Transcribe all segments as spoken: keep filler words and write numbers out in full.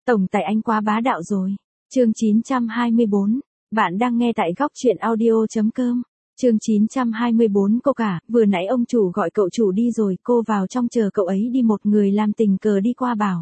Tổng tài anh quá bá đạo rồi. Chương chín trăm hai mươi bốn. Bạn đang nghe tại góc truyện audio.com. Chương chín trăm hai mươi bốn. Cô cả, vừa nãy ông chủ gọi cậu chủ đi rồi, cô vào trong chờ cậu ấy đi. Một người làm tình cờ đi qua bảo.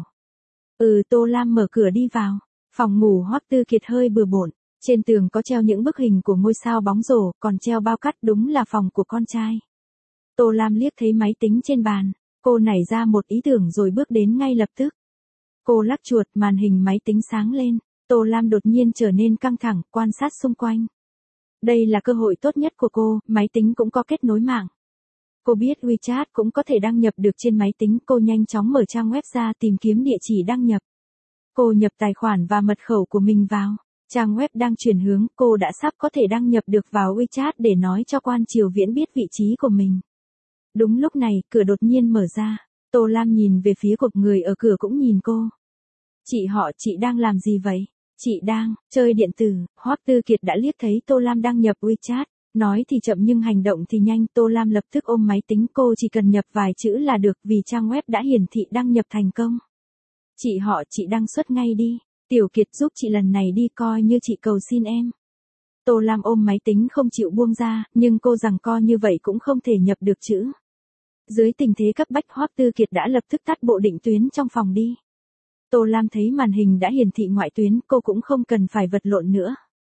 Ừ, Tô Lam mở cửa đi vào. Phòng ngủ Hoắc Tư Kiệt hơi bừa bộn. Trên tường có treo những bức hình của ngôi sao bóng rổ, còn treo bao cát, đúng là phòng của con trai. Tô Lam liếc thấy máy tính trên bàn. Cô nảy ra một ý tưởng rồi bước đến ngay lập tức. Cô lắc chuột, màn hình máy tính sáng lên. Tô Lam đột nhiên trở nên căng thẳng, quan sát xung quanh. Đây là cơ hội tốt nhất của cô, máy tính cũng có kết nối mạng. Cô biết WeChat cũng có thể đăng nhập được trên máy tính, cô nhanh chóng mở trang web ra tìm kiếm địa chỉ đăng nhập. Cô nhập tài khoản và mật khẩu của mình vào. Trang web đang chuyển hướng, cô đã sắp có thể đăng nhập được vào WeChat để nói cho Quan Triều Viễn biết vị trí của mình. Đúng lúc này, cửa đột nhiên mở ra. Tô Lam nhìn về phía cục, người ở cửa cũng nhìn cô. Chị họ, chị đang làm gì vậy? Chị đang chơi điện tử. Hoắc Tư Kiệt đã liếc thấy Tô Lam đăng nhập WeChat. Nói thì chậm nhưng hành động thì nhanh. Tô Lam lập tức ôm máy tính, cô chỉ cần nhập vài chữ là được vì trang web đã hiển thị đăng nhập thành công. Chị họ, chị đăng xuất ngay đi. Tiểu Kiệt giúp chị lần này đi, coi như chị cầu xin em. Tô Lam ôm máy tính không chịu buông ra, nhưng cô rằng co như vậy cũng không thể nhập được chữ. Dưới tình thế cấp bách, Hoắc Tư Kiệt đã lập tức tắt bộ định tuyến trong phòng đi. Tô Lam thấy màn hình đã hiển thị ngoại tuyến, cô cũng không cần phải vật lộn nữa.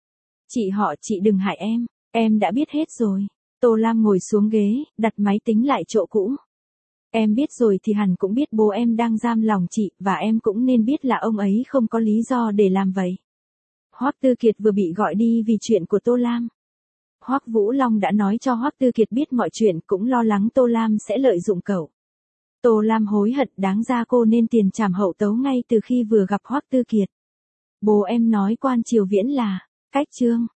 Chị họ, chị đừng hại em, em đã biết hết rồi. Tô Lam ngồi xuống ghế, đặt máy tính lại chỗ cũ. Em biết rồi thì hẳn cũng biết bố em đang giam lòng chị, và em cũng nên biết là ông ấy không có lý do để làm vậy. Hoắc Tư Kiệt vừa bị gọi đi vì chuyện của Tô Lam. Hoắc Vũ Long đã nói cho Hoắc Tư Kiệt biết mọi chuyện, cũng lo lắng Tô Lam sẽ lợi dụng cậu. Tô Lam hối hận, đáng ra cô nên tiền trảm hậu tấu ngay từ khi vừa gặp Hoắc Tư Kiệt. Bố em nói Quan Triều Viễn là cách trương.